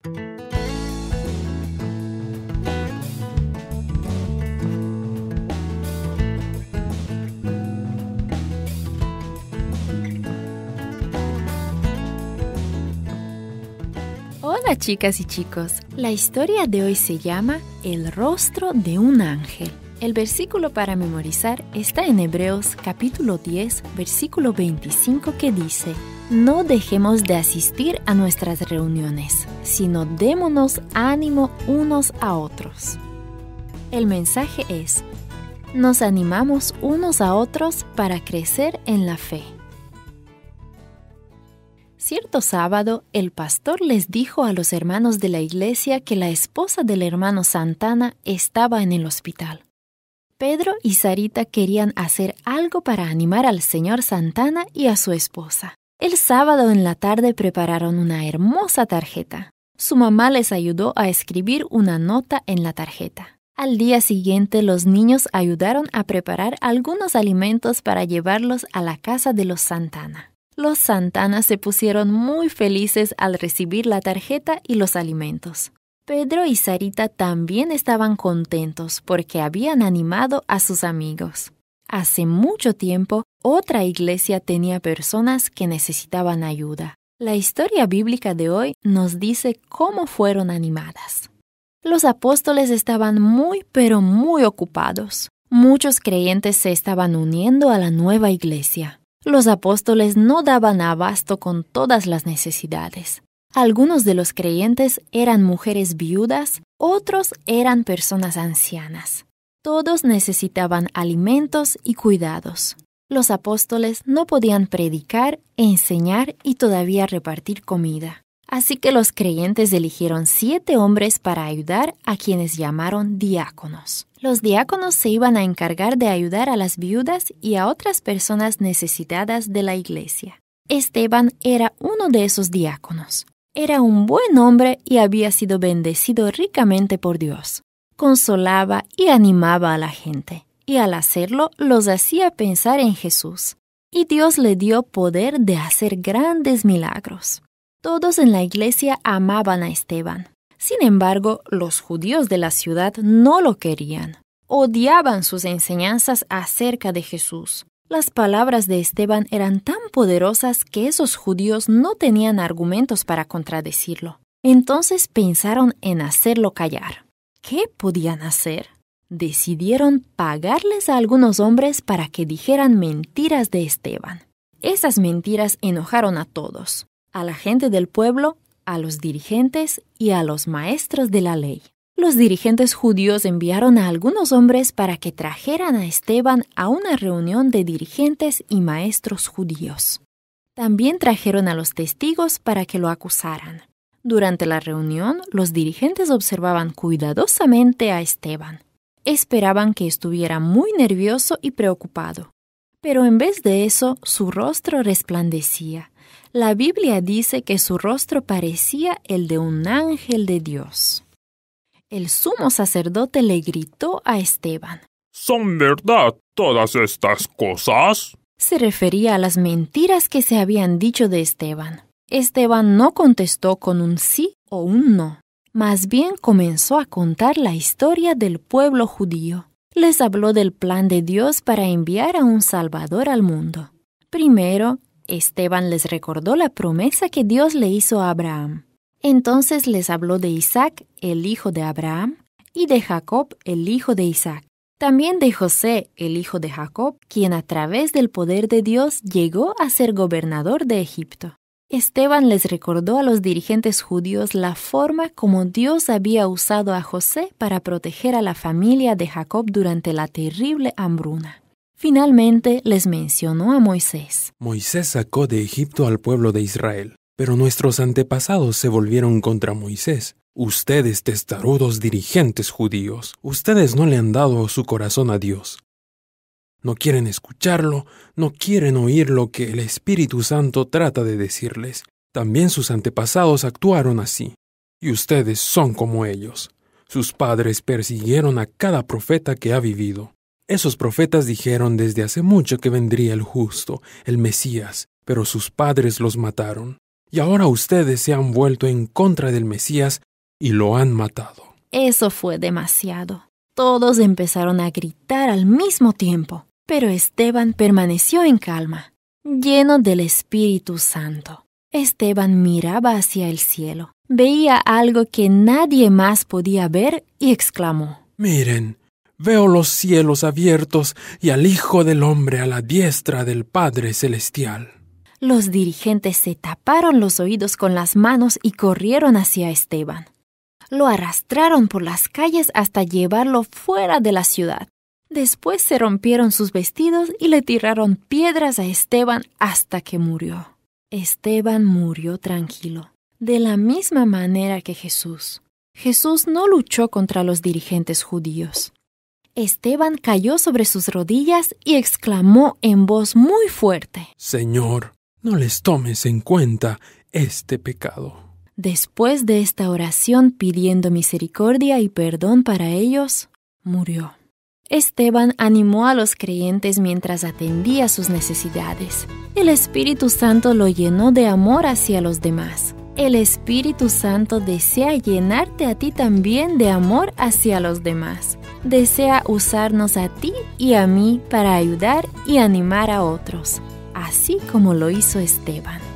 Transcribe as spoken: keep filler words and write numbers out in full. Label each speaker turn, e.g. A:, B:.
A: Hola chicas y chicos, la historia de hoy se llama El rostro de un ángel. El versículo para memorizar está en Hebreos capítulo diez, versículo veinticinco que dice: No dejemos de asistir a nuestras reuniones, sino démonos ánimo unos a otros. El mensaje es: nos animamos unos a otros para crecer en la fe. Cierto sábado, el pastor les dijo a los hermanos de la iglesia que la esposa del hermano Santana estaba en el hospital. Pedro y Sarita querían hacer algo para animar al señor Santana y a su esposa. El sábado en la tarde prepararon una hermosa tarjeta. Su mamá les ayudó a escribir una nota en la tarjeta. Al día siguiente, los niños ayudaron a preparar algunos alimentos para llevarlos a la casa de los Santana. Los Santana se pusieron muy felices al recibir la tarjeta y los alimentos. Pedro y Sarita también estaban contentos porque habían animado a sus amigos. Hace mucho tiempo, otra iglesia tenía personas que necesitaban ayuda. La historia bíblica de hoy nos dice cómo fueron animadas. Los apóstoles estaban muy pero muy ocupados. Muchos creyentes se estaban uniendo a la nueva iglesia. Los apóstoles no daban abasto con todas las necesidades. Algunos de los creyentes eran mujeres viudas, otros eran personas ancianas. Todos necesitaban alimentos y cuidados. Los apóstoles no podían predicar, enseñar y todavía repartir comida. Así que los creyentes eligieron siete hombres para ayudar, a quienes llamaron diáconos. Los diáconos se iban a encargar de ayudar a las viudas y a otras personas necesitadas de la iglesia. Esteban era uno de esos diáconos. Era un buen hombre y había sido bendecido ricamente por Dios. Consolaba y animaba a la gente, y al hacerlo los hacía pensar en Jesús. Y Dios le dio poder de hacer grandes milagros. Todos en la iglesia amaban a Esteban. Sin embargo, los judíos de la ciudad no lo querían. Odiaban sus enseñanzas acerca de Jesús. Las palabras de Esteban eran tan poderosas que esos judíos no tenían argumentos para contradecirlo. Entonces pensaron en hacerlo callar. ¿Qué podían hacer? Decidieron pagarles a algunos hombres para que dijeran mentiras de Esteban. Esas mentiras enojaron a todos. A la gente del pueblo, a los dirigentes y a los maestros de la ley. Los dirigentes judíos enviaron a algunos hombres para que trajeran a Esteban a una reunión de dirigentes y maestros judíos. También trajeron a los testigos para que lo acusaran. Durante la reunión, los dirigentes observaban cuidadosamente a Esteban. Esperaban que estuviera muy nervioso y preocupado. Pero en vez de eso, su rostro resplandecía. La Biblia dice que su rostro parecía el de un ángel de Dios. El sumo sacerdote le gritó a Esteban:
B: ¿Son verdad todas estas cosas?
A: Se refería a las mentiras que se habían dicho de Esteban. Esteban no contestó con un sí o un no. Más bien comenzó a contar la historia del pueblo judío. Les habló del plan de Dios para enviar a un Salvador al mundo. Primero, Esteban les recordó la promesa que Dios le hizo a Abraham. Entonces les habló de Isaac, el hijo de Abraham, y de Jacob, el hijo de Isaac. También de José, el hijo de Jacob, quien a través del poder de Dios llegó a ser gobernador de Egipto. Esteban les recordó a los dirigentes judíos la forma como Dios había usado a José para proteger a la familia de Jacob durante la terrible hambruna. Finalmente les mencionó a Moisés.
C: Moisés sacó de Egipto al pueblo de Israel, pero nuestros antepasados se volvieron contra Moisés. Ustedes, testarudos dirigentes judíos, ustedes no le han dado su corazón a Dios. No quieren escucharlo, no quieren oír lo que el Espíritu Santo trata de decirles. También sus antepasados actuaron así, y ustedes son como ellos. Sus padres persiguieron a cada profeta que ha vivido. Esos profetas dijeron desde hace mucho que vendría el justo, el Mesías, pero sus padres los mataron. y ahora ustedes se han vuelto en contra del Mesías y lo han matado.
A: Eso fue demasiado. Todos empezaron a gritar al mismo tiempo, pero Esteban permaneció en calma, lleno del Espíritu Santo. Esteban miraba hacia el cielo, veía algo que nadie más podía ver y exclamó:
C: Miren, veo los cielos abiertos y al Hijo del Hombre a la diestra del Padre Celestial.
A: Los dirigentes se taparon los oídos con las manos y corrieron hacia Esteban. Lo arrastraron por las calles hasta llevarlo fuera de la ciudad. Después se rompieron sus vestidos y le tiraron piedras a Esteban hasta que murió. Esteban murió tranquilo, de la misma manera que Jesús. Jesús no luchó contra los dirigentes judíos. Esteban cayó sobre sus rodillas y exclamó en voz muy fuerte:
C: Señor, no les tomes en cuenta este pecado.
A: Después de esta oración pidiendo misericordia y perdón para ellos, murió. Esteban animó a los creyentes mientras atendía sus necesidades. El Espíritu Santo lo llenó de amor hacia los demás. El Espíritu Santo desea llenarte a ti también de amor hacia los demás. Desea usarnos a ti y a mí para ayudar y animar a otros, así como lo hizo Esteban.